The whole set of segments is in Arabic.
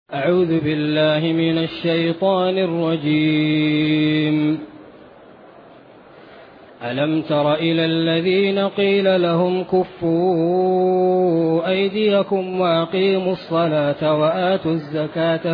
أعوذ بالله من الشيطان الرجيم. ألم تر إلى الذين قيل لهم كفوا أيديكم وأقيموا الصلاة وآتوا الزكاة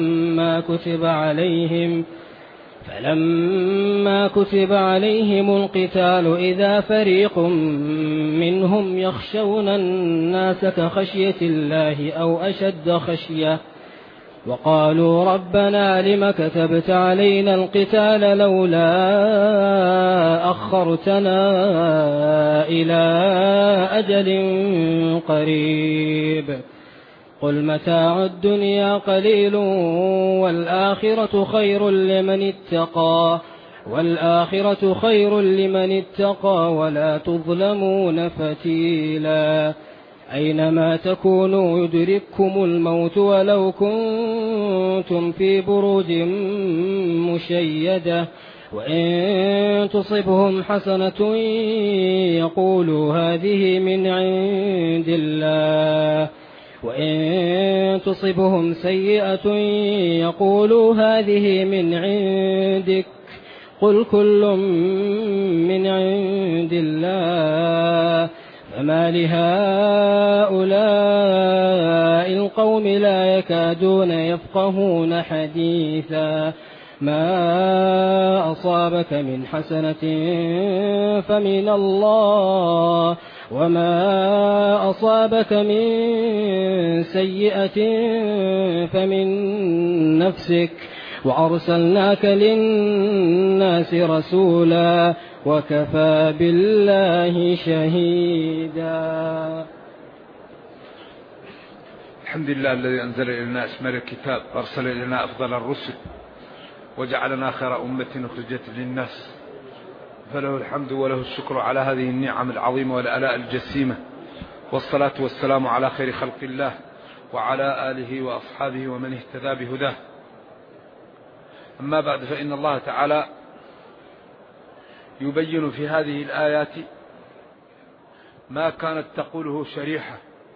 فلما كتب عليهم القتال إذا فريق منهم يخشون الناس كخشية الله أو أشد خشية وقالوا ربنا لم كتبت علينا القتال لولا أخرتنا إلى أجل قريب قل متاع الدنيا قليل والآخرة خير لمن اتقى ولا تظلمون فتيلا أينما تكونوا يدرككم الموت ولو كنتم في بروج مشيدة وإن تصبهم حسنة يقولوا هذه من عند الله وإن تصبهم سيئة يقولوا هذه من عندك قل كل من عند الله فما لهؤلاء القوم لا يكادون يفقهون حديثا ما أصابك من حسنة فمن الله وما أصابك من سيئة فمن نفسك وأرسلناك للناس رسولا وكفى بالله شهيدا. الحمد لله الذي أنزل إلينا أشمل الكتاب وأرسل إلينا أفضل الرسل وجعلنا خير أمة أخرجت للناس فله الحمد وله الشكر على هذه النعم العظيمة والآلاء الجسيمة والصلاة والسلام على خير خلق الله وعلى آله وأصحابه ومن اهتدى بهداه. أما بعد فإن الله تعالى يبين في هذه الآيات ما كانت تقوله شريحة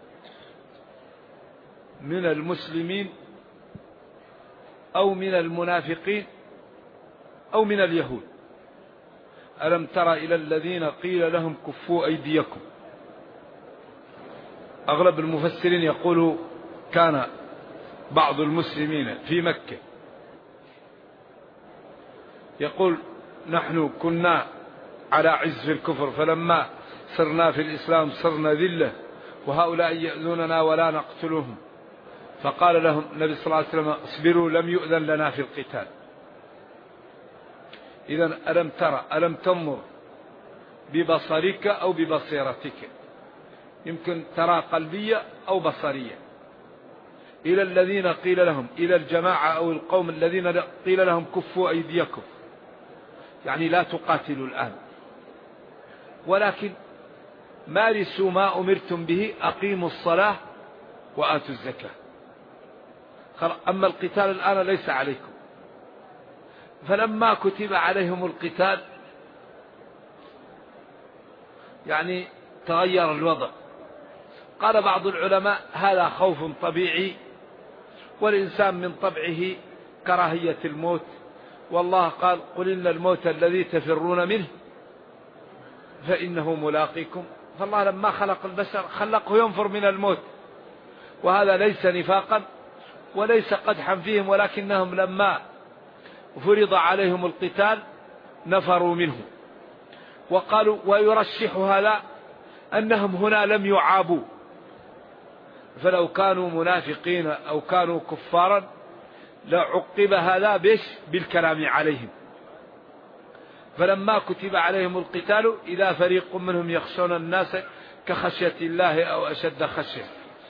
من المسلمين أو من المنافقين أو من اليهود. ألم تر إلى الذين قيل لهم كفوا أيديكم. أغلب المفسرين يقول كان بعض المسلمين في مكة يقول نحن كنا على عز في الكفر فلما صرنا في الإسلام صرنا ذلة وهؤلاء يأذوننا ولا نقتلهم فقال لهم النبي صلى الله عليه وسلم اصبروا لم يؤذن لنا في القتال. إذن ألم ترى ألم تنظر ببصرك أو ببصيرتك يمكن ترى قلبية أو بصرية إلى الذين قيل لهم إلى الجماعة أو القوم الذين قيل لهم كفوا أيديكم يعني لا تقاتلوا الآن ولكن مارسوا ما أمرتم به أقيموا الصلاة وآتوا الزكاة. أما القتال الآن ليس عليكم. فلما كتب عليهم القتال يعني تغير الوضع. قال بعض العلماء هذا خوف طبيعي والإنسان من طبعه كراهية الموت والله قال قل إن الموت الذي تفرون منه فإنه ملاقيكم. فالله لما خلق البشر خلقه ينفر من الموت وهذا ليس نفاقا وليس قدحا فيهم ولكنهم لما فرض عليهم القتال نفروا منه. وقالوا ويرشح هذا أنهم هنا لم يعابوا فلو كانوا منافقين أو كانوا كفارا لعقب هذا بالكلام عليهم. فلما كتب عليهم القتال إذا فريق منهم يخشون الناس كخشية الله أو أشد خشية.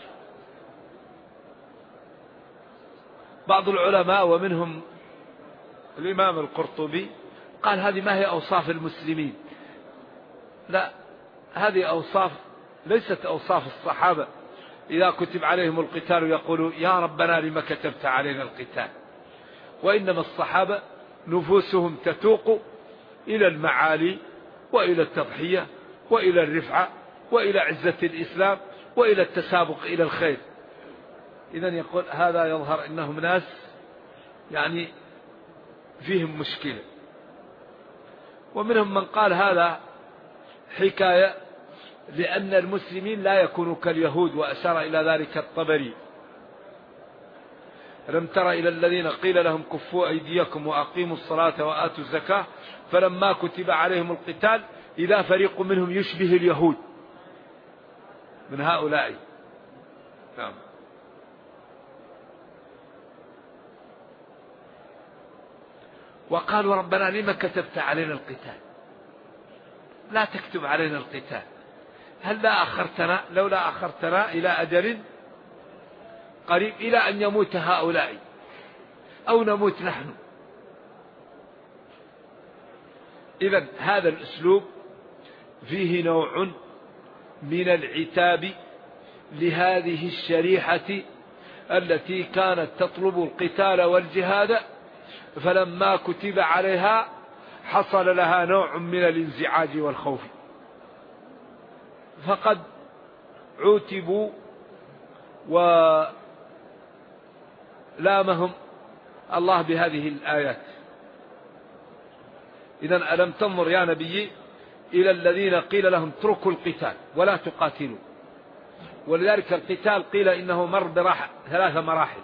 بعض العلماء ومنهم الإمام القرطبي قال هذه ما هي أوصاف المسلمين. لا هذه أوصاف ليست أوصاف الصحابة إذا كتب عليهم القتال يقولوا يا ربنا لما كتبت علينا القتال. وإنما الصحابة نفوسهم تتوق إلى المعالي وإلى التضحية وإلى الرفعة وإلى عزة الإسلام وإلى التسابق إلى الخير. إذن يقول هذا يظهر إنهم ناس يعني فيهم مشكلة. ومنهم من قال هذا حكاية لأن المسلمين لا يكونوا كاليهود، وأشار إلى ذلك الطبري: ألم تر إلى الذين قيل لهم كفوا أيديكم وأقيموا الصلاة وآتوا الزكاة فلما كتب عليهم القتال إذا فريق منهم يشبه اليهود من هؤلاء. نعم. وقالوا ربنا لما كتبت علينا القتال، لا تكتب علينا القتال، لولا أخرتنا إلى أجل قريب، إلى أن يموت هؤلاء أو نموت نحن. إذن هذا الأسلوب فيه نوع من العتاب لهذه الشريحة التي كانت تطلب القتال والجهاد، فلما كتب عليها حصل لها نوع من الانزعاج والخوف، فقد عوتبوا ولامهم الله بهذه الآيات. إذن ألم تنظر يا نبي إلى الذين قيل لهم اتركوا القتال ولا تقاتلوا. ولذلك القتال قيل إنه مر ثلاث مراحل: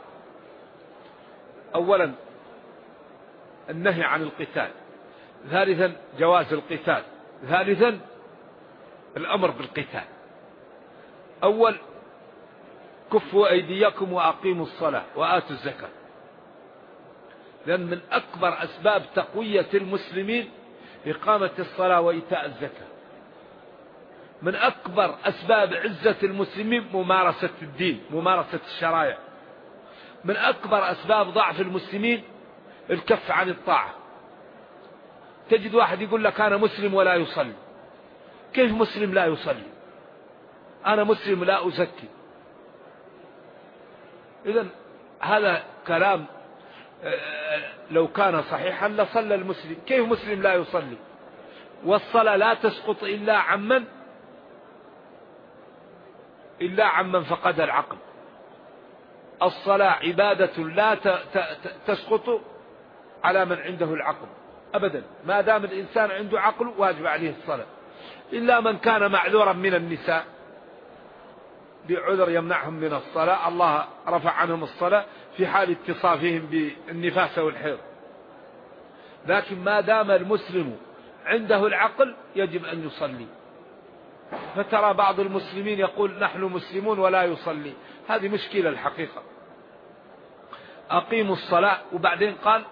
أولا النهي عن القتال، ثالثا جواز القتال، ثالثا الأمر بالقتال. أول كفوا أيديكم وأقيموا الصلاة وآتوا الزكاة، لأن من أكبر أسباب تقوية المسلمين إقامة الصلاة وإيتاء الزكاة. من أكبر أسباب عزة المسلمين ممارسة الدين، ممارسة الشرائع. من أكبر أسباب ضعف المسلمين الكف عن الطاعة. تجد واحد يقول لك أنا مسلم ولا يصلي. كيف مسلم لا يصلي؟ أنا مسلم لا أزكي. إذن هذا كلام لو كان صحيحا لصلى المسلم. كيف مسلم لا يصلي؟ والصلاة لا تسقط إلا عمن فقد العقل. الصلاة عبادة لا تسقط على من عنده العقل أبدا، ما دام الإنسان عنده عقل واجب عليه الصلاة، إلا من كان معذورا من النساء بعذر يمنعهم من الصلاة، الله رفع عنهم الصلاة في حال اتصافهم بالنفاس والحيض. لكن ما دام المسلم عنده العقل يجب أن يصلي. فترى بعض المسلمين يقول نحن مسلمون ولا يصلي، هذه مشكلة الحقيقة. أقيموا الصلاة، وبعدين قال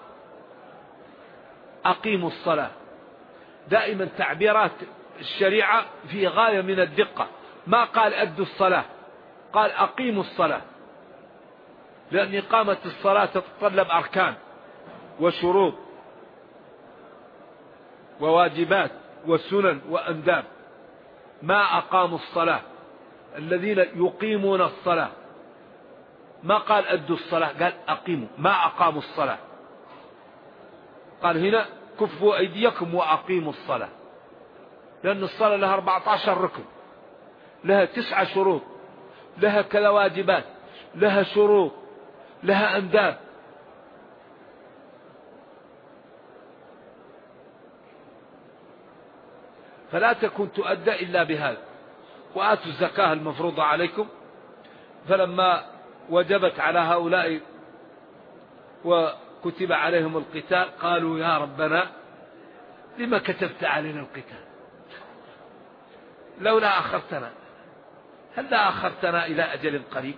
أقيموا الصلاة. دائما تعبيرات الشريعة في غاية من الدقة، ما قال أدوا الصلاة، قال أقيموا الصلاة، لأن إقامة الصلاة تتطلب أركان وشروط وواجبات وسنن وأنداب. ما أقاموا الصلاة، الذين يقيمون الصلاة، ما قال أدوا الصلاة، قال أقيموا، ما أقاموا الصلاة. قال هنا كفوا أيديكم وأقيموا الصلاة، لأن الصلاة لها 14 ركن، لها 9 شروط، لها كذا واجبات، لها شروط، لها أنداب. فلا تكون تؤدى إلا بهذا. وآتوا الزكاة المفروضة عليكم. فلما وجبت على هؤلاء وكتب عليهم القتال قالوا يا ربنا لما كتبت علينا القتال، لولا أخرتنا، هلا أخرتنا إلى أجل قريب.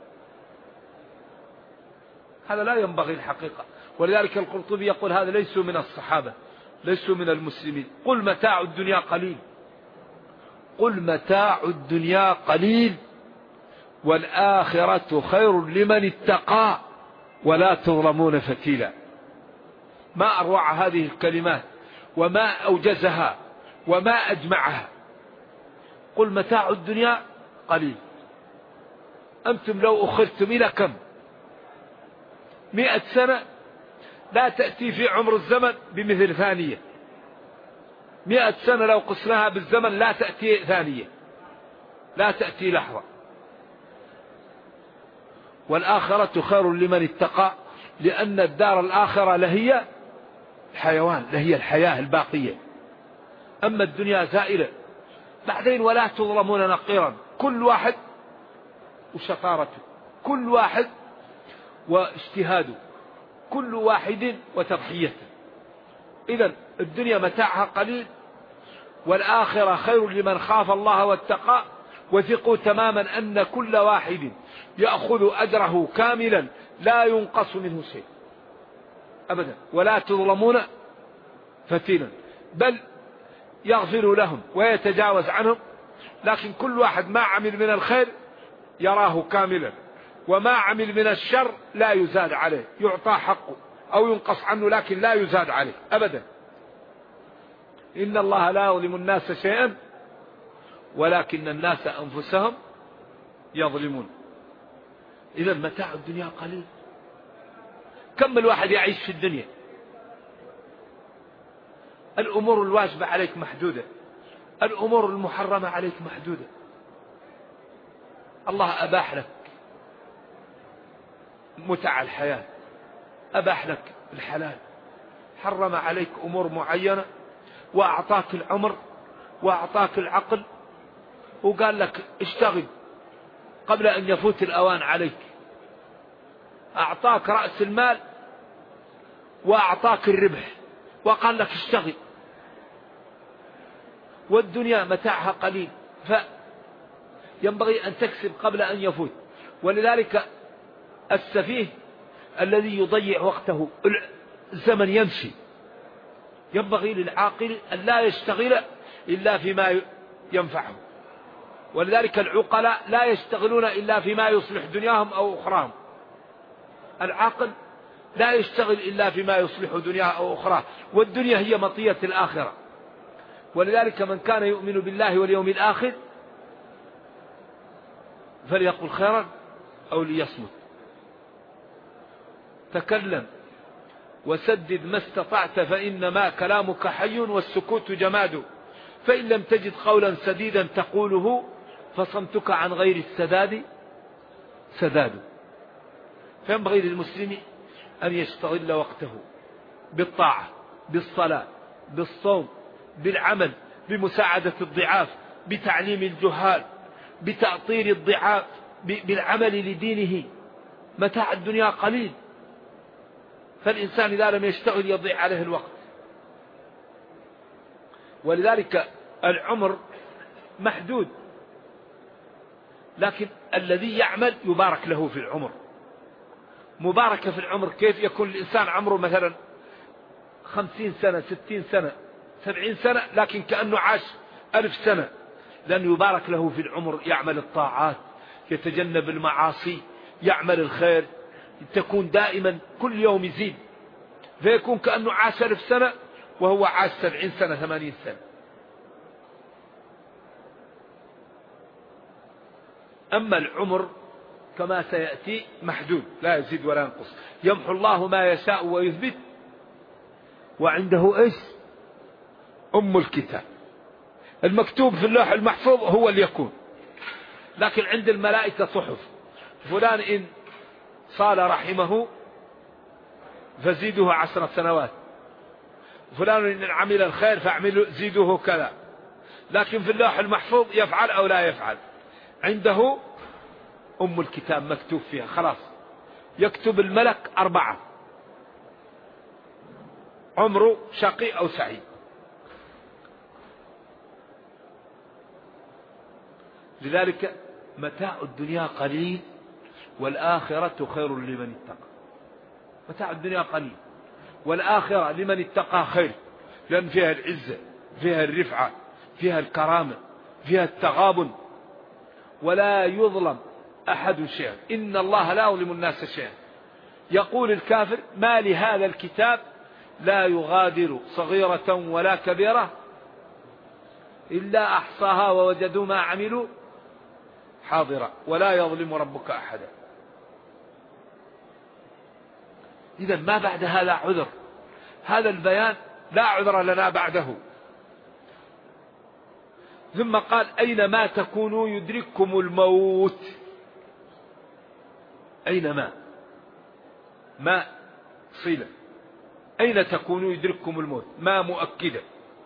هذا لا ينبغي الحقيقة. ولذلك القرطبي يقول هذا ليسوا من الصحابة، ليسوا من المسلمين. قل متاع الدنيا قليل، قل متاع الدنيا قليل والآخرة خير لمن اتقى ولا تظلمون فتيلا. ما أروع هذه الكلمات وما أوجزها وما أجمعها. قل متاع الدنيا قليل. أنتم لو أخذتم إلى كم 100 سنة لا تأتي في عمر الزمن بمثل ثانية. 100 سنة لو قسناها بالزمن لا تأتي ثانية، لا تأتي لحظة. والآخرة خير لمن اتقى، لأن الدار الآخرة لهي الحيوان، لهي الحياة الباقية. أما الدنيا زائلة. بعدين ولا تظلمون نقيرا، كل واحد وشطارته، كل واحد واجتهاده، كل واحد وتضحيته. إذن الدنيا متاعها قليل، والآخرة خير لمن خاف الله واتقى. وثقوا تماما أن كل واحد يأخذ أجره كاملا لا ينقص منه شيء أبدا، ولا تظلمون فتيلا، بل يغفر لهم ويتجاوز عنهم. لكن كل واحد ما عمل من الخير يراه كاملا، وما عمل من الشر لا يزاد عليه، يعطى حقه أو ينقص عنه لكن لا يزاد عليه أبدا. إن الله لا يظلم الناس شيئا ولكن الناس أنفسهم يظلمون. إذا متاع الدنيا قليل. كم الواحد يعيش في الدنيا؟ الأمور الواجبة عليك محدودة، الأمور المحرمة عليك محدودة. الله أباح لك متع الحياة، أباح لك الحلال، حرم عليك أمور معينة، وأعطاك العمر وأعطاك العقل، وقال لك اشتغل قبل أن يفوت الأوان عليك. أعطاك رأس المال وأعطاك الربح وقال لك اشتغل. والدنيا متاعها قليل، فينبغي أن تكسب قبل أن يفوت. ولذلك السفيه الذي يضيع وقته، الزمن يمشي، ينبغي للعاقل أن لا يشتغل إلا فيما ينفعه. ولذلك العقلاء لا يشتغلون إلا فيما يصلح دنياهم أو أخراهم. العاقل لا يشتغل إلا فيما يصلح دنياه أو أخراه، والدنيا هي مطية الآخرة. ولذلك من كان يؤمن بالله واليوم الآخر فليقل خيرا أو ليصمت. تكلم وسدد ما استطعت، فإنما كلامك حي والسكوت جماد. فإن لم تجد قولا سديدا تقوله فصمتك عن غير السداد سداد. فينبغي للمسلم أن يستغل وقته بالطاعة، بالصلاة، بالصوم، بالعمل، بمساعدة الضعاف، بتعليم الجهال، بتأطير الضعاف، بالعمل لدينه. متاع الدنيا قليل، فالإنسان إذا لم يشتغل يضيع عليه الوقت. ولذلك العمر محدود، لكن الذي يعمل يبارك له في العمر. مباركة في العمر كيف؟ يكون الإنسان عمره مثلا 50 سنة 60 سنة 70 سنة لكن كأنه عاش 1000 سنة، لأنه يبارك له في العمر، يعمل الطاعات، يتجنب المعاصي، يعمل الخير، تكون دائما كل يوم يزيد، فيكون كأنه عاش 1000 سنة وهو عاش 70 سنة 80 سنة. أما العمر كما سيأتي محدود لا يزيد ولا ينقص. يمحو الله ما يشاء ويثبت، وعنده إيش؟ أم الكتاب. المكتوب في اللوح المحفوظ هو اللي يكون، لكن عند الملائكة صحف. فلان إن صال رحمه فزيده 10 سنوات، فلان إن عمل الخير فاعملوا زيدوه كذا. لكن في اللوح المحفوظ يفعل أو لا يفعل، عنده أم الكتاب مكتوب فيها خلاص. يكتب الملك 4، عمره شقي أو سعيد. لذلك متاع الدنيا قليل والآخرة خير لمن اتقى. متاع الدنيا قليل والآخرة لمن اتقى خير، لأن فيها العزة، فيها الرفعة، فيها الكرامة، فيها التغابن، ولا يظلم أحد شيئا. إن الله لا يظلم الناس شيئا. يقول الكافر: ما لهذا الكتاب لا يغادر صغيرة ولا كبيرة إلا أحصاها ووجدوا ما عملوا حاضرا ولا يظلم ربك أحدا. إذا ما بعد هذا عذر، هذا البيان لا عذر لنا بعده. ثم قال: أينما تكونوا يدرككم الموت. أينما ما صلة، أين تكونوا يدرككم الموت، ما مؤكدة.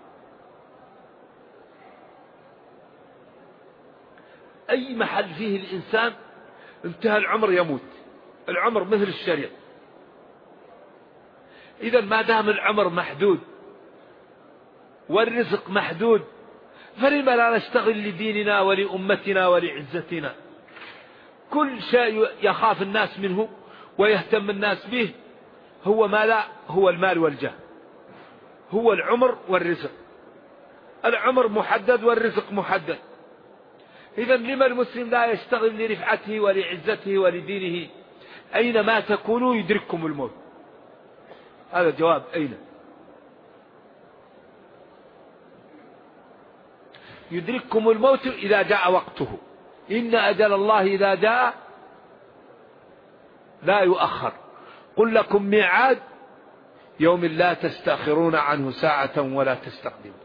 أي محل فيه الإنسان انتهى العمر يموت، العمر مثل الشريط. إذا ما دام العمر محدود والرزق محدود، فلما لا نشتغل لديننا ولأمتنا ولعزتنا؟ كل شيء يخاف الناس منه ويهتم الناس به هو ما لا هو المال والجاه، هو العمر والرزق. العمر محدد والرزق محدد. إذا لما المسلم لا يشتغل لرفعته ولعزته ولدينه؟ أينما تكونوا يدرككم الموت. هذا جواب أين. يدرككم الموت إذا جاء وقته، إن أجل الله إذا جاء لا يؤخر. قل لكم ميعاد يوم لا تستأخرون عنه ساعة ولا تستقدمون.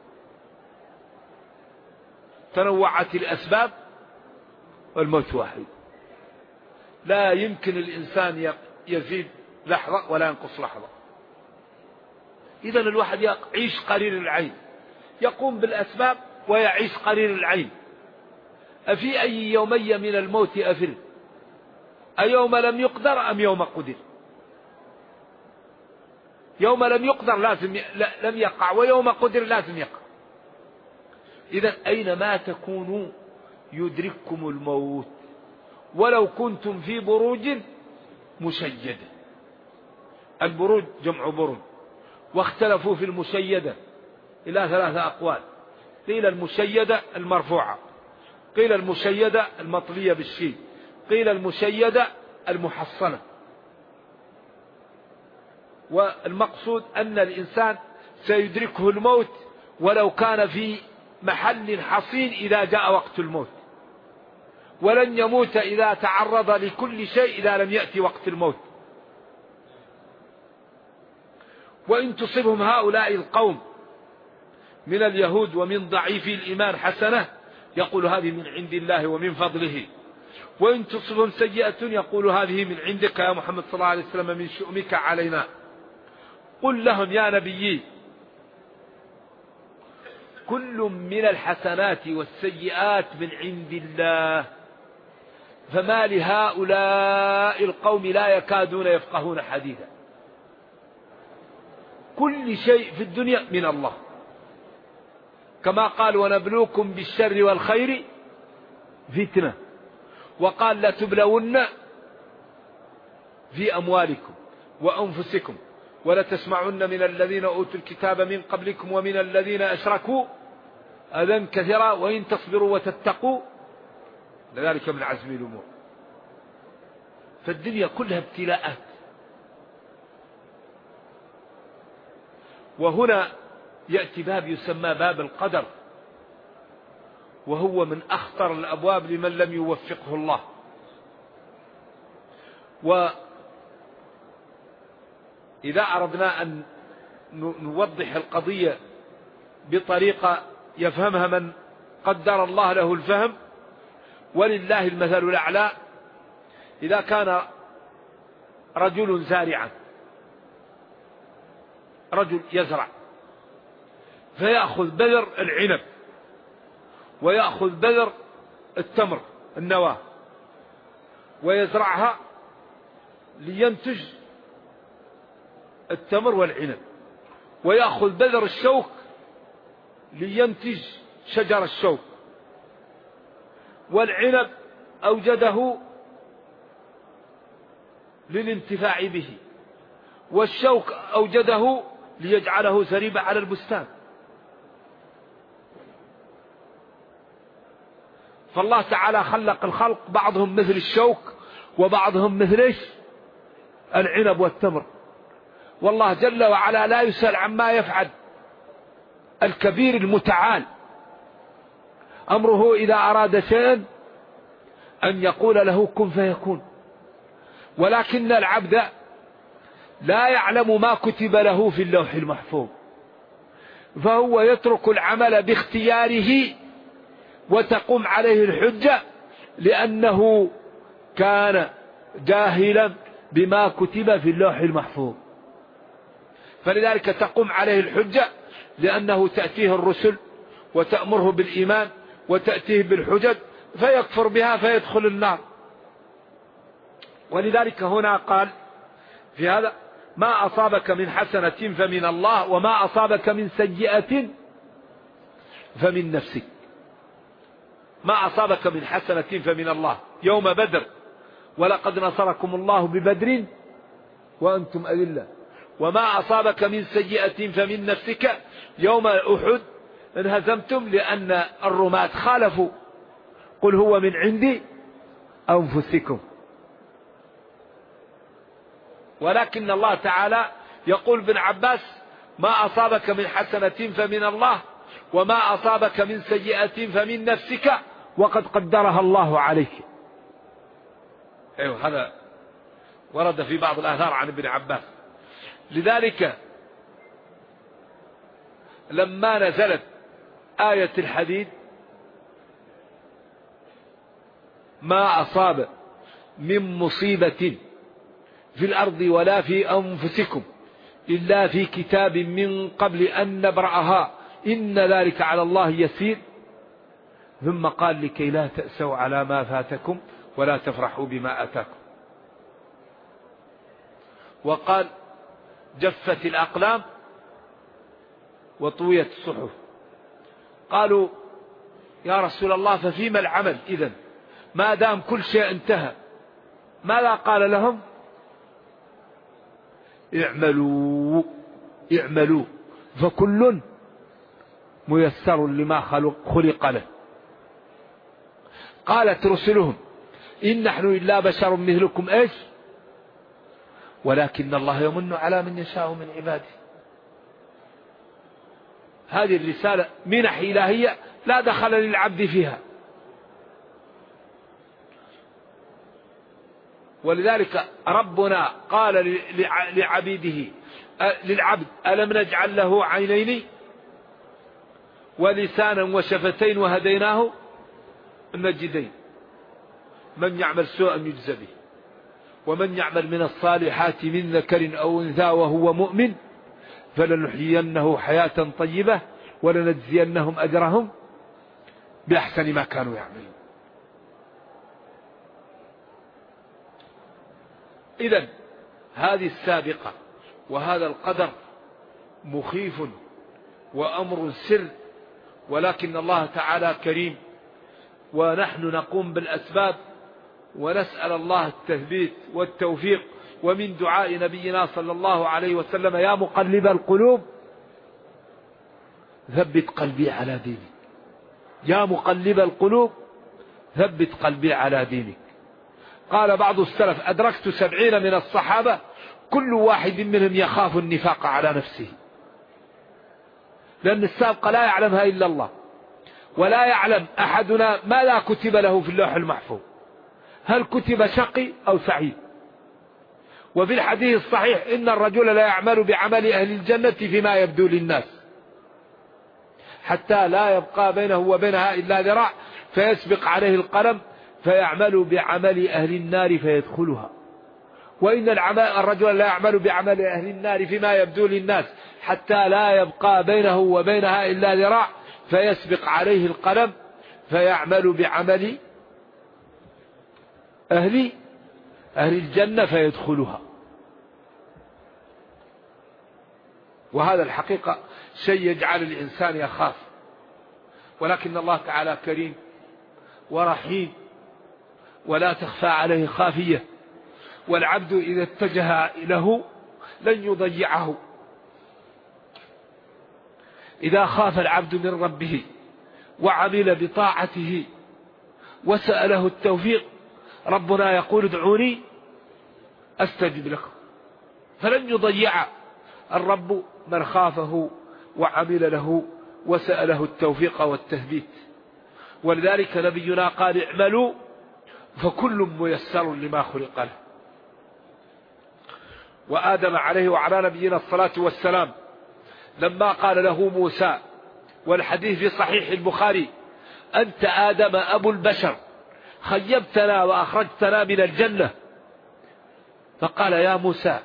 تنوعت الأسباب والموت واحد. لا يمكن الإنسان يزيد لحظة ولا ينقص لحظة. إذا الواحد يعيش قرير العين، يقوم بالأسباب ويعيش قرير العين. أفي أي يومي من الموت أفر؟ أيوم لم يقدر أم يوم قدر؟ يوم لم يقدر لم يقع، ويوم قدر لازم يقع. إذا أينما تكونوا يدرككم الموت ولو كنتم في بروج مشيدة. البروج جمع برج، واختلفوا في المشيدة إلى 3 أقوال. قيل المشيدة المرفوعة، قيل المشيدة المطلية بالشين، قيل المشيدة المحصنة. والمقصود أن الإنسان سيدركه الموت ولو كان في محل حصين إذا جاء وقت الموت، ولن يموت إذا تعرض لكل شيء إذا لم يأتي وقت الموت. وإن تصبهم هؤلاء القوم من اليهود ومن ضعيف الإيمان حسنة يقول هذه من عند الله ومن فضله، وإن تصبهم سيئة يقول هذه من عندك يا محمد صلى الله عليه وسلم من شؤمك علينا. قل لهم يا نبي كل من الحسنات والسيئات من عند الله، فما لهؤلاء القوم لا يكادون يفقهون حديثا. كل شيء في الدنيا من الله، كما قال ونبلوكم بالشر والخير فتنة، وقال لتبلون في أموالكم وأنفسكم ولتسمعن من الذين أوتوا الكتاب من قبلكم ومن الذين أشركوا أذى كثيرا وإن تصبروا وتتقوا لذلك من عزم الأمور. فالدنيا كلها ابتلاءات. وهنا يأتي باب يسمى باب القدر، وهو من أخطر الأبواب لمن لم يوفقه الله. وإذا أردنا أن نوضح القضية بطريقة يفهمها من قدر الله له الفهم، ولله المثل الأعلى، إذا كان رجل زارعا، رجل يزرع فيأخذ بذر العنب ويأخذ بذر التمر النواة ويزرعها لينتج التمر والعنب، ويأخذ بذر الشوك لينتج شجر الشوك، والعنب أوجده للانتفاع به، والشوك أوجده ليجعله زريبة على البستان. فالله تعالى خلق الخلق بعضهم مثل الشوك وبعضهم مثل العنب والتمر. والله جل وعلا لا يسأل عما يفعل، الكبير المتعال أمره إذا أراد شيئا أن يقول له كن فيكون. ولكن العبد لا يعلم ما كتب له في اللوح المحفوظ، فهو يترك العمل باختياره وتقوم عليه الحجة، لأنه كان جاهلا بما كتب في اللوح المحفوظ، فلذلك تقوم عليه الحجة، لأنه تأتيه الرسل وتأمره بالإيمان وتأتيه بالحجج فيكفر بها فيدخل النار. ولذلك هنا قال في هذا: ما أصابك من حسنة فمن الله وما أصابك من سيئة فمن نفسك. ما أصابك من حسنة فمن الله يوم بدر، ولقد نصركم الله ببدر وأنتم أذلة. وما أصابك من سيئة فمن نفسك يوم أحد انهزمتم لأن الرماة خالفوا، قل هو من عند أنفسكم. ولكن الله تعالى يقول ابن عباس: ما أصابك من حسنة فمن الله وما أصابك من سيئة فمن نفسك وقد قدرها الله عليك. أيوه، هذا ورد في بعض الآثار عن ابن عباس. لذلك لما نزلت آية الحديد: ما أصاب من مصيبة في الأرض ولا في أنفسكم إلا في كتاب من قبل أن نبرأها إن ذلك على الله يسير، ثم قال: لكي لا تأسوا على ما فاتكم ولا تفرحوا بما أتاكم. وقال: جفت الأقلام وطويت الصحف. قالوا: يا رسول الله ففيما العمل إذن ما دام كل شيء انتهى؟ ماذا قال لهم؟ اعملوا فكل ميسر لما خلق له. قالت رسلهم: إن نحن إلا بشر مثلكم إيش ولكن الله يمن على من يشاء من عباده. هذه الرسالة منح إلهية لا دخل للعبد فيها. ولذلك ربنا قال لعبيده للعبد: ألم نجعل له عينين ولسانا وشفتين وهديناه النجدين، من يعمل سوءا يجزى به ومن يعمل من الصالحات من ذكر أو أنثى وهو مؤمن فلنحيينه حياة طيبة ولنجزينهم أجرهم بأحسن ما كانوا يعملون. إذن هذه السابقة وهذا القدر مخيف وأمر سر، ولكن الله تعالى كريم، ونحن نقوم بالأسباب ونسأل الله التثبيت والتوفيق. ومن دعاء نبينا صلى الله عليه وسلم: يا مقلب القلوب ثبت قلبي على دينك. يا مقلب القلوب ثبت قلبي على دينك. قال بعض السلف: أدركت 70 من الصحابة كل واحد منهم يخاف النفاق على نفسه، لأن السابقة لا يعلمها إلا الله، ولا يعلم أحدنا ما لا كتب له في اللوح المحفوظ، هل كتب شقي أو سعيد. وفي الحديث الصحيح: إن الرجل لا يعمل بعمل أهل الجنة فيما يبدو للناس حتى لا يبقى بينه وبينها إلا ذراع فيسبق عليه القلم فيعمل بعمل أهل النار فيدخلها. وإن الرجل لا يعمل بعمل أهل النار فيما يبدو للناس حتى لا يبقى بينه وبينها إلا ذراع فيسبق عليه القلم فيعمل بعمل أهل الجنة فيدخلها. وهذا الحقيقة شيء يجعل الإنسان يخاف، ولكن الله تعالى كريم ورحيم ولا تخفى عليه خافية، والعبد إذا اتجه له لن يضيعه. إذا خاف العبد من ربه وعمل بطاعته وسأله التوفيق، ربنا يقول: ادعوني أستجب لكم. فلن يضيع الرب من خافه وعمل له وسأله التوفيق والتثبيت. ولذلك نبينا قال: اعملوا فكل ميسر لما خلق له. وآدم عليه وعلى نبينا الصلاة والسلام لما قال له موسى، والحديث في صحيح البخاري: أنت آدم أبو البشر، خيبتنا وأخرجتنا من الجنة فقال يا موسى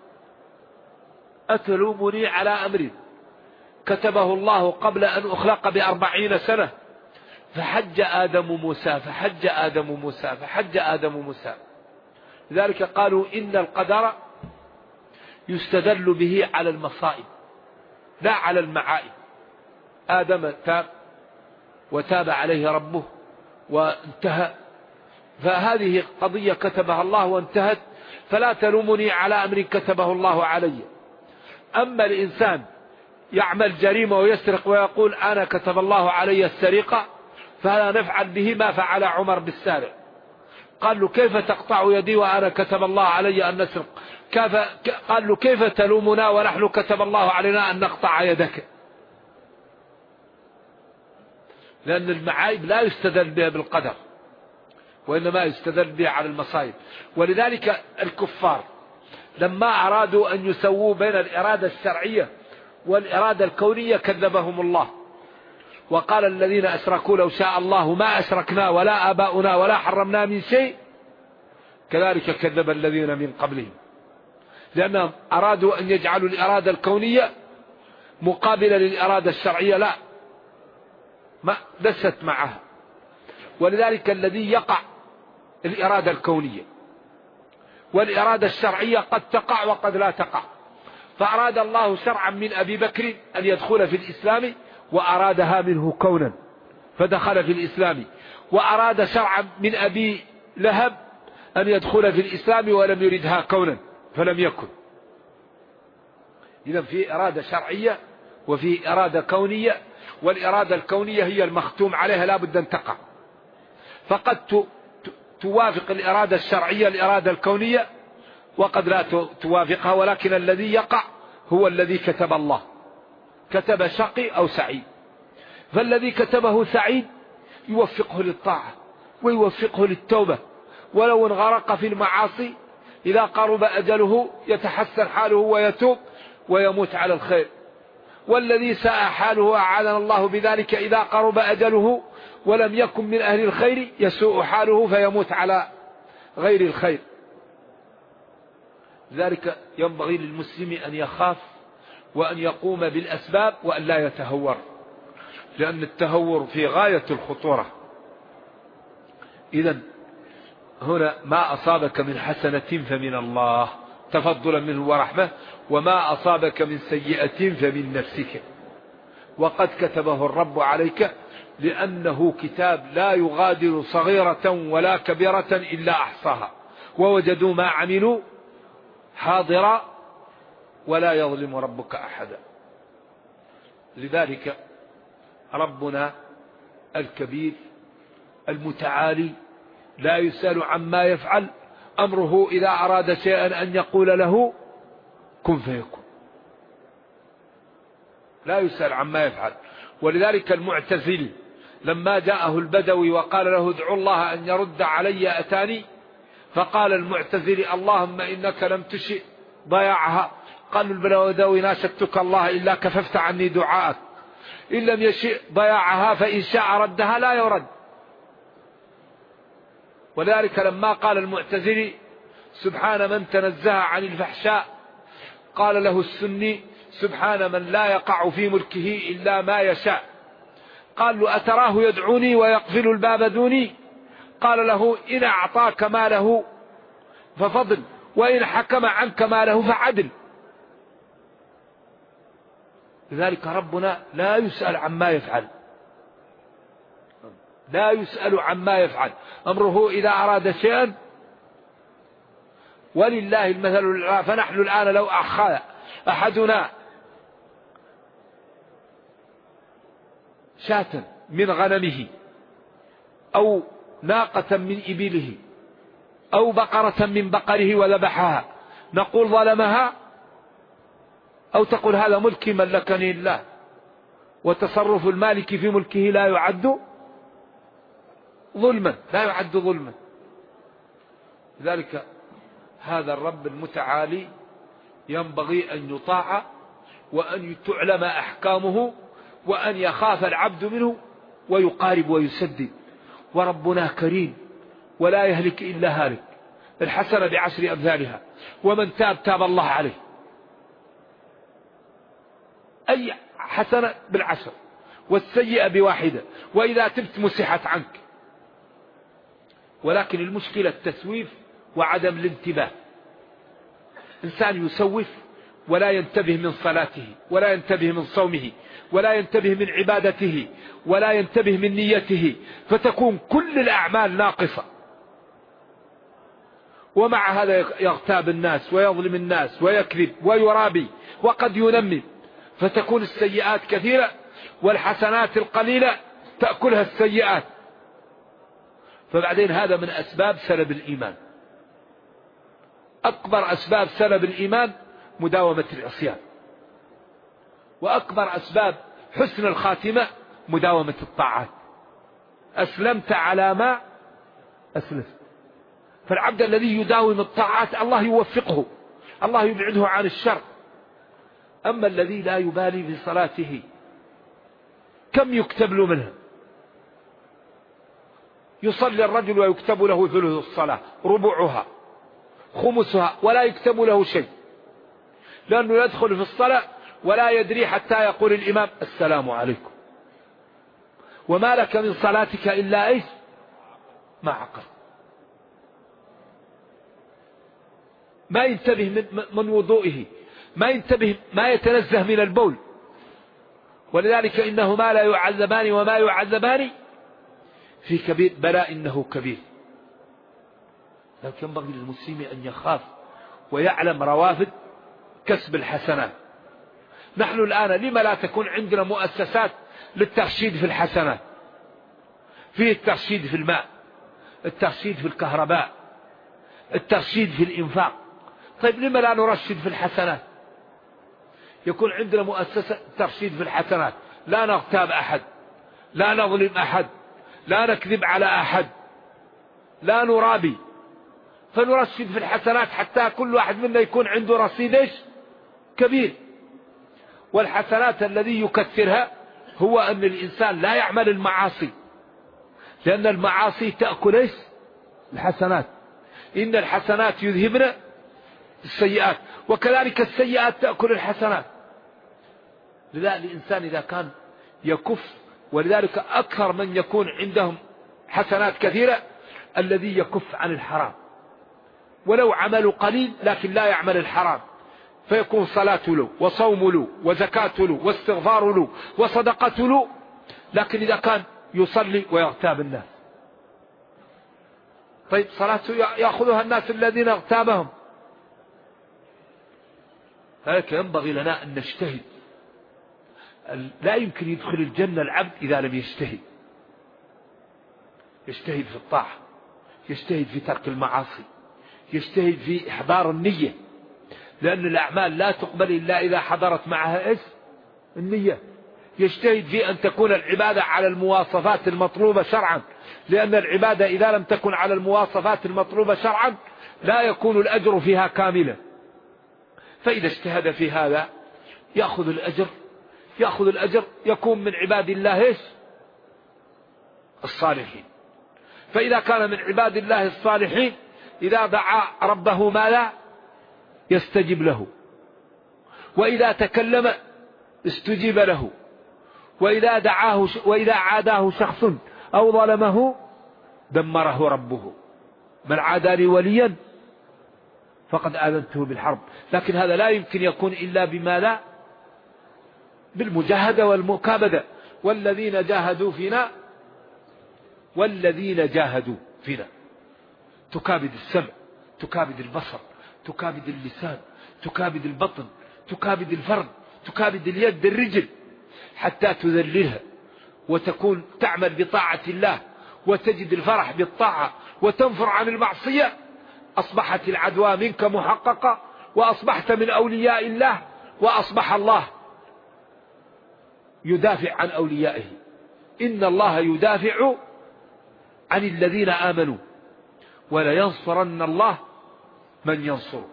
أتلومني على أمر كتبه الله قبل أن أخلق ب40 سنة؟ فحج آدم موسى فحج آدم موسى فحج آدم موسى. لذلك قالوا إن القدر يستدل به على المصائب لا على المعائب. آدم تاب وتاب عليه ربه وانتهى، فهذه قضية كتبها الله وانتهت، فلا تلومني على أمر كتبه الله علي. أما الإنسان يعمل جريمة ويسرق ويقول أنا كتب الله علي السرقة، فلا نفعل به ما فعل عمر بالسارق. قال له كيف تقطع يدي وأنا كتب الله علي أن نسرق؟ قال له كيف تلومنا ونحن كتب الله علينا أن نقطع يدك؟ لأن المعايب لا يستدل بها بالقدر، وإنما يستدل بها على المصائب. ولذلك الكفار لما أرادوا أن يسووا بين الإرادة الشرعية والإرادة الكونية كذبهم الله، وقال الذين أشركوا لو شاء الله ما أشركنا ولا آباؤنا ولا حرمنا من شيء كذلك كذب الذين من قبلهم، لأنهم أرادوا أن يجعلوا الإرادة الكونية مقابلة للإرادة الشرعية، لا، ما دست معها. ولذلك الذي يقع الإرادة الكونية والإرادة الشرعية قد تقع وقد لا تقع. فأراد الله شرعا من أبي بكر أن يدخل في الإسلام وأرادها منه كونا فدخل في الإسلام، وأراد شرعا من أبي لهب أن يدخل في الإسلام ولم يردها كونا فلم يكن. إذن في إرادة شرعية وفي إرادة كونية، والإرادة الكونية هي المختوم عليها لا بد أن تقع، فقد توافق الإرادة الشرعية الإرادة الكونية وقد لا توافقها، ولكن الذي يقع هو الذي كتب الله، كتب شقي أو سعيد. فالذي كتبه سعيد يوفقه للطاعة ويوفقه للتوبة، ولو انغرق في المعاصي إذا قرب أجله يتحسن حاله ويتوب ويموت على الخير. والذي ساء حاله أعاذنا الله بذلك إذا قرب أجله ولم يكن من أهل الخير يسوء حاله فيموت على غير الخير. لذلك ينبغي للمسلم أن يخاف وأن يقوم بالأسباب وأن لا يتهور، لأن التهور في غاية الخطورة. إذن هنا ما أصابك من حسنة فمن الله تفضلا منه ورحمة، وما أصابك من سيئة فمن نفسك، وقد كتبه الرب عليك، لأنه كتاب لا يغادر صغيرة ولا كبيرة إلا أحصاها ووجدوا ما عملوا حاضرا ولا يظلم ربك أحدا. لذلك ربنا الكبير المتعالي لا يسأل عما يفعل، أمره إذا أراد شيئا أن يقول له كن فيكون، لا يسأل عما يفعل. ولذلك المعتزلي لما جاءه البدوي وقال له ادعو الله أن يرد علي أتاني، فقال المعتزلي اللهم إنك لم تشئ ضياعها. قال البدوي ناشدتك الله إلا كففت عني دعاءك، إن لم يشئ ضياعها فإن شاء ردها لا يرد. ولذلك لما قال المعتزلي سبحان من تنزه عن الفحشاء، قال له السني سبحان من لا يقع في ملكه إلا ما يشاء. قال له أتراه يدعوني ويقفل الباب دوني؟ قال له إن أعطاك ماله ففضل، وإن حكم عنك ماله فعدل. لذلك ربنا لا يسأل عما يفعل، لا يسأل عما يفعل، أمره إذا أراد شيئا ولله المثل الأعلى. فنحن الآن لو أخذ أحدنا شاة من غنمه أو ناقة من إبله أو بقرة من بقره وذبحها، نقول ظلمها أو تقول هذا ملكي ملكني الله؟ وتصرف المالك في ملكه لا يعد ظلما، لا يعد ظلما. لذلك هذا الرب المتعالي ينبغي أن يطاع وأن تعلم أحكامه وأن يخاف العبد منه ويقارب ويسدد. وربنا كريم ولا يهلك إلا هالك، الحسنة ب10 أمثالها، ومن تاب تاب الله عليه. أي حسنة ب10، والسيئة ب1، وإذا تبت مسحت عنك. ولكن المشكلة التسويف وعدم الانتباه. إنسان يسوف ولا ينتبه من صلاته، ولا ينتبه من صومه، ولا ينتبه من عبادته، ولا ينتبه من نيته، فتكون كل الأعمال ناقصة. ومع هذا يغتاب الناس ويظلم الناس ويكذب ويرابي وقد ينمم، فتكون السيئات كثيرة والحسنات القليلة تأكلها السيئات. فبعدين هذا من أسباب سلب الإيمان. أكبر أسباب سلب الإيمان مداومة العصيان، وأكبر أسباب حسن الخاتمة مداومة الطاعات. أسلمت على ما أسلفت. فالعبد الذي يداوم الطاعات الله يوفقه، الله يبعده عن الشر. أما الذي لا يبالي بصلاته كم يكتب له منها؟ يصلي الرجل ويكتب له ثلث الصلاة، ربعها، خمسها، ولا يكتب له شيء، لأنه يدخل في الصلاة ولا يدري حتى يقول الإمام السلام عليكم، وما لك من صلاتك إلا إيش؟ ما عقل. ما ينتبه من وضوئه، ما ينتبه، ما يتنزه من البول. ولذلك إنهما لا يعذبان وما يعذبان في كبير، بلى إنه كبير. لكن ينبغي للمسلم أن يخاف ويعلم روافد كسب الحسنات. نحن الآن لما لا تكون عندنا مؤسسات للترشيد في الحسنات؟ فيه الترشيد في الماء، الترشيد في الكهرباء، الترشيد في الإنفاق. طيب لما لا نرشد في الحسنات؟ يكون عندنا مؤسسة ترشيد في الحسنات، لا نغتاب أحد، لا نظلم أحد، لا نكذب على أحد، لا نرابي، فنرشد في الحسنات حتى كل واحد منا يكون عنده رصيد كبير. والحسنات الذي يكثرها هو أن الإنسان لا يعمل المعاصي، لأن المعاصي تأكل الحسنات. إن الحسنات يذهبن السيئات، وكذلك السيئات تأكل الحسنات. لذلك الإنسان إذا كان يكف، ولذلك أكثر من يكون عندهم حسنات كثيرة الذي يكف عن الحرام، ولو عمل قليل لكن لا يعمل الحرام، فيكون صلاة له وصوم له وزكاة له واستغفار له وصدقة له، لكن إذا كان يصلي ويغتاب الناس، طيب صلاته يأخذها الناس الذين اغتابهم. لذلك ينبغي لنا أن نجتهد. لا يمكن يدخل الجنة العبد إذا لم يجتهد. يجتهد في الطاعة، يجتهد في ترك المعاصي، يجتهد في إحضار النية، لأن الأعمال لا تقبل إلا إذا حضرت معها النية. يجتهد في أن تكون العبادة على المواصفات المطلوبة شرعا، لأن العبادة إذا لم تكن على المواصفات المطلوبة شرعا لا يكون الأجر فيها كاملا. فإذا اجتهد في هذا يأخذ الأجر، يكون من عباد الله الصالحين. فإذا كان من عباد الله الصالحين إذا دعا ربه ما لا يستجب له، وإذا تكلم استجيب له، وإذا عاداه شخص أو ظلمه دمره ربه. من عادى لي وليا فقد آذنته بالحرب. لكن هذا لا يمكن يكون إلا بما لا بالمجاهدة والمكابدة. والذين جاهدوا فينا تكابد السمع، تكابد البصر، تكابد اللسان، تكابد البطن، تكابد الفرد، تكابد اليد الرجل، حتى تذللها وتكون تعمل بطاعة الله وتجد الفرح بالطاعة وتنفر عن المعصية. أصبحت العدوى منك محققة، وأصبحت من أولياء الله، وأصبح الله يدافع عن أوليائه. إن الله يدافع عن الذين آمنوا ولا ينصرن الله من ينصره.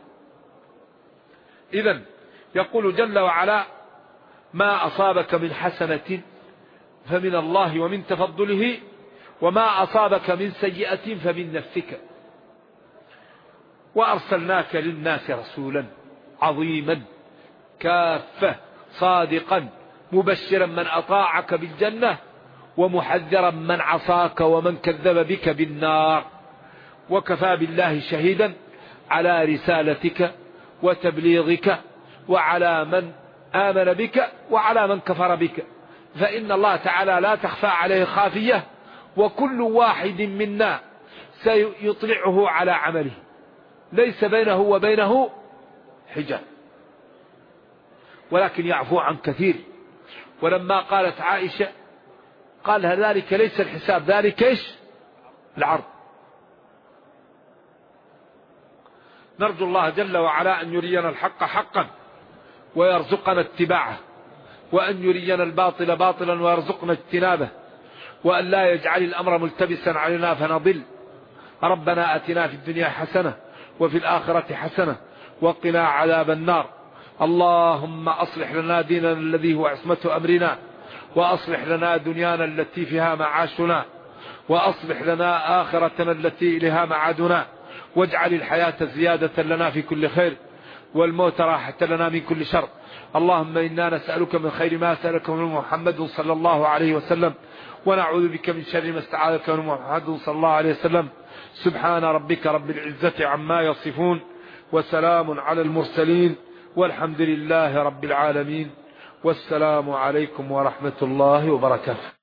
إذن يقول جل وعلا: ما أصابك من حسنة فمن الله ومن تفضله، وما أصابك من سيئة فمن نفسك. وأرسلناك للناس رسولا عظيما كافة صادقا مبشرا من أطاعك بالجنة ومحذرا من عصاك ومن كذب بك بالنار. وكفى بالله شهيدا على رسالتك وتبليغك وعلى من آمن بك وعلى من كفر بك، فإن الله تعالى لا تخفى عليه خافية، وكل واحد منا سيطلعه على عمله ليس بينه وبينه حجاب، ولكن يعفو عن كثير. ولما قالت عائشة قال ذلك ليس الحساب، ذلك ايش؟ العرض. نرجو الله جل وعلا أن يرينا الحق حقا ويرزقنا اتباعه، وأن يرينا الباطل باطلا ويرزقنا اجتنابه، وأن لا يجعل الأمر ملتبسا علينا فنضل. ربنا آتنا في الدنيا حسنة وفي الآخرة حسنة وقنا عذاب النار. اللهم أصلح لنا ديننا الذي هو عصمة أمرنا، وأصلح لنا دنيانا التي فيها معاشنا، وأصلح لنا آخرتنا التي إليها معادنا، واجعل الحياة زيادة لنا في كل خير والموت راحة لنا من كل شر. اللهم إنا نسألك من خير ما سألك من محمد صلى الله عليه وسلم، ونعوذ بك من شر ما استعاذك من محمد صلى الله عليه وسلم. سبحان ربك رب العزة عما يصفون، وسلام على المرسلين، والحمد لله رب العالمين، والسلام عليكم ورحمة الله وبركاته.